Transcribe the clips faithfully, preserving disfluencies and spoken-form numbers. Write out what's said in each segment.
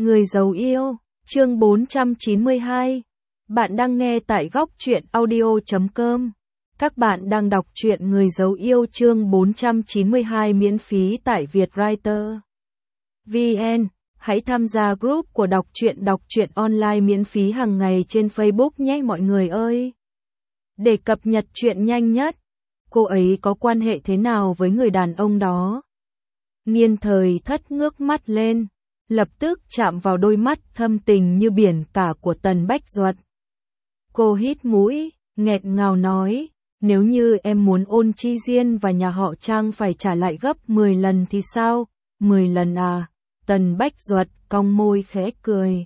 Người giấu yêu, chương bốn trăm chín mươi hai. Bạn đang nghe tại góc truyện audio chấm com. Các bạn đang đọc truyện Người giấu yêu chương bốn trăm chín mươi hai miễn phí tại Vietwriter. vê en. Hãy tham gia group của đọc truyện đọc truyện online miễn phí hàng ngày trên Facebook nhé mọi người ơi. Để cập nhật truyện nhanh nhất, cô ấy có quan hệ thế nào với người đàn ông đó? Nghiên Thời Thất ngước mắt lên, lập tức chạm vào đôi mắt thâm tình như biển cả của Tần Bách Duật. Cô hít mũi, nghẹn ngào nói, nếu như em muốn Ôn Chi Diên và nhà họ Trang phải trả lại gấp mười lần thì sao? mười lần à? Tần Bách Duật cong môi khẽ cười.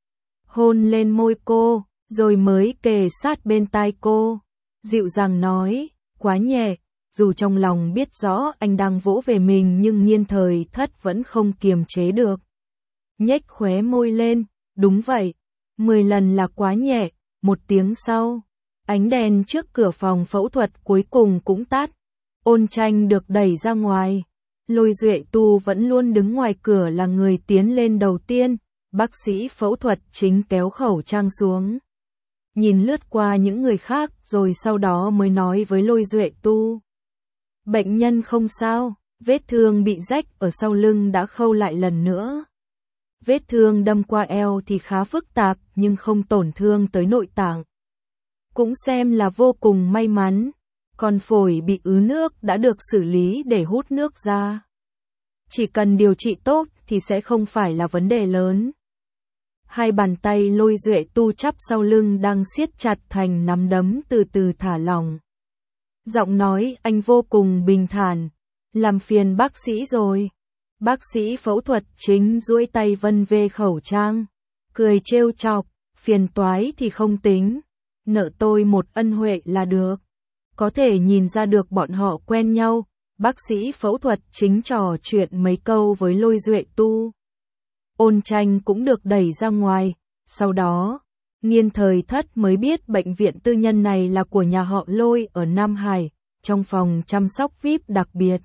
Hôn lên môi cô, rồi mới kề sát bên tai cô, dịu dàng nói, quá nhẹ. Dù trong lòng biết rõ anh đang vỗ về mình nhưng Nghiên Thời Thất vẫn không kiềm chế được. Nhếch khóe môi lên, đúng vậy, mười lần là quá nhẹ. Một tiếng sau, ánh đèn trước cửa phòng phẫu thuật cuối cùng cũng tắt. Ôn Tranh được đẩy ra ngoài. Lôi Duệ Tu vẫn luôn đứng ngoài cửa là người tiến lên đầu tiên. Bác sĩ phẫu thuật chính kéo khẩu trang xuống, nhìn lướt qua những người khác rồi sau đó mới nói với Lôi Duệ Tu. Bệnh nhân không sao, vết thương bị rách ở sau lưng đã khâu lại lần nữa. Vết thương đâm qua eo thì khá phức tạp nhưng không tổn thương tới nội tạng. Cũng xem là vô cùng may mắn, còn phổi bị ứ nước đã được xử lý để hút nước ra. Chỉ cần điều trị tốt thì sẽ không phải là vấn đề lớn. Hai bàn tay Lôi Duệ Tu chắp sau lưng đang siết chặt thành nắm đấm từ từ thả lỏng. Giọng nói anh vô cùng bình thản, làm phiền bác sĩ rồi. Bác sĩ phẫu thuật chính duỗi tay vân về khẩu trang, cười trêu chọc, phiền toái thì không tính, nợ tôi một ân huệ là được. Có thể nhìn ra được bọn họ quen nhau, bác sĩ phẫu thuật chính trò chuyện mấy câu với Lôi Duệ Tu. Ôn Tranh cũng được đẩy ra ngoài, sau đó, Nghiên Thời Thất mới biết bệnh viện tư nhân này là của nhà họ Lôi ở Nam Hải, trong phòng chăm sóc vi ai pi đặc biệt.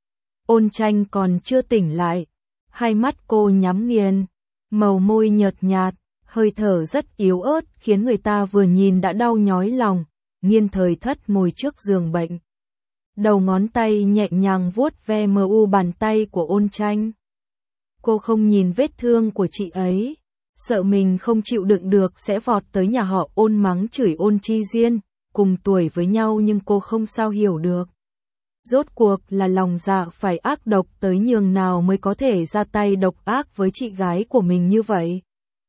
Ôn Tranh còn chưa tỉnh lại, hai mắt cô nhắm nghiền, màu môi nhợt nhạt, hơi thở rất yếu ớt khiến người ta vừa nhìn đã đau nhói lòng. Nghiên Thời Thất ngồi trước giường bệnh, đầu ngón tay nhẹ nhàng vuốt ve mờ u bàn tay của Ôn Tranh. Cô không nhìn vết thương của chị ấy, sợ mình không chịu đựng được sẽ vọt tới nhà họ Ôn mắng chửi Ôn Chi Diên, cùng tuổi với nhau nhưng cô không sao hiểu được. Rốt cuộc là lòng dạ phải ác độc tới nhường nào mới có thể ra tay độc ác với chị gái của mình như vậy.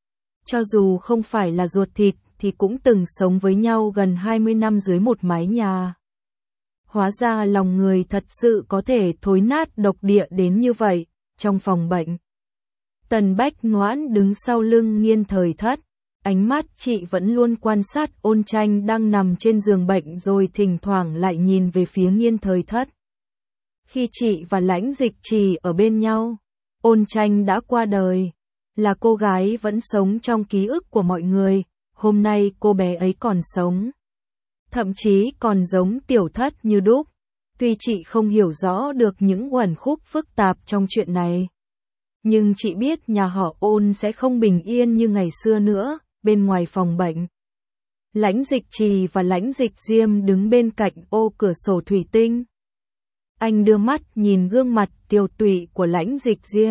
Cho dù không phải là ruột thịt thì cũng từng sống với nhau gần hai mươi năm dưới một mái nhà. Hóa ra lòng người thật sự có thể thối nát độc địa đến như vậy. Trong phòng bệnh, Tần Bách Noãn đứng sau lưng Nghiên Thời Thất, ánh mắt chị vẫn luôn quan sát Ôn Tranh đang nằm trên giường bệnh rồi thỉnh thoảng lại nhìn về phía Nghiên Thời Thất. Khi chị và Lãnh Dịch Trì ở bên nhau, Ôn Tranh đã qua đời, là cô gái vẫn sống trong ký ức của mọi người, hôm nay cô bé ấy còn sống. Thậm chí còn giống Tiểu Thất như đúc, tuy chị không hiểu rõ được những uẩn khúc phức tạp trong chuyện này. Nhưng chị biết nhà họ Ôn sẽ không bình yên như ngày xưa nữa. Bên ngoài phòng bệnh, Lãnh Dịch Trì và Lãnh Dịch Diêm đứng bên cạnh ô cửa sổ thủy tinh. Anh đưa mắt nhìn gương mặt tiều tụy của Lãnh Dịch Diêm,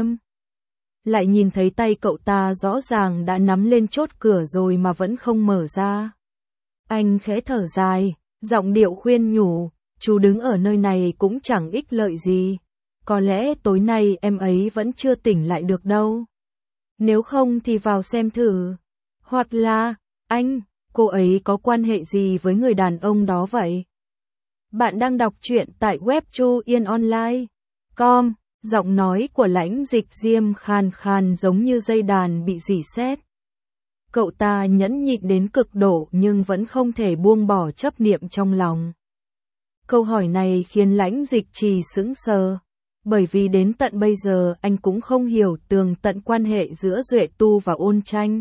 lại nhìn thấy tay cậu ta rõ ràng đã nắm lên chốt cửa rồi mà vẫn không mở ra. Anh khẽ thở dài, giọng điệu khuyên nhủ, chú đứng ở nơi này cũng chẳng ích lợi gì. Có lẽ tối nay em ấy vẫn chưa tỉnh lại được đâu. Nếu không thì vào xem thử. Hoặc là, anh, cô ấy có quan hệ gì với người đàn ông đó vậy? Bạn đang đọc truyện tại web chu yên online chấm com, giọng nói của Lãnh Dịch Diêm khàn khàn giống như dây đàn bị rỉ sét. Cậu ta nhẫn nhịn đến cực độ nhưng vẫn không thể buông bỏ chấp niệm trong lòng. Câu hỏi này khiến Lãnh Dịch Trì sững sờ, bởi vì đến tận bây giờ anh cũng không hiểu tường tận quan hệ giữa Duệ Tu và Ôn Tranh.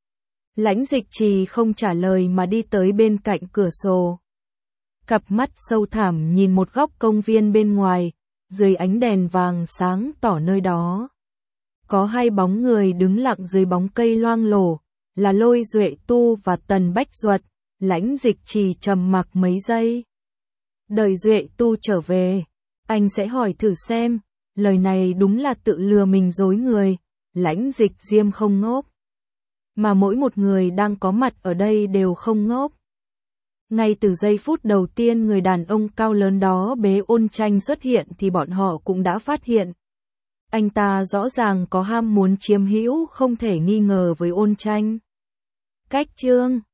Lãnh Dịch Trì không trả lời mà đi tới bên cạnh cửa sổ. Cặp mắt sâu thẳm nhìn một góc công viên bên ngoài, dưới ánh đèn vàng sáng tỏ nơi đó. có hai bóng người đứng lặng dưới bóng cây loang lổ, là Lôi Duệ Tu và Tần Bách Duật. Lãnh Dịch Trì trầm mặc mấy giây. Đợi Duệ Tu trở về, anh sẽ hỏi thử xem, lời này đúng là tự lừa mình dối người. Lãnh Dịch Diêm không ngốc, mà mỗi một người đang có mặt ở đây đều không ngốc. Ngay từ giây phút đầu tiên người đàn ông cao lớn đó bế Ôn Tranh xuất hiện thì bọn họ cũng đã phát hiện. Anh ta rõ ràng có ham muốn chiếm hữu không thể nghi ngờ với Ôn Tranh. Cách chương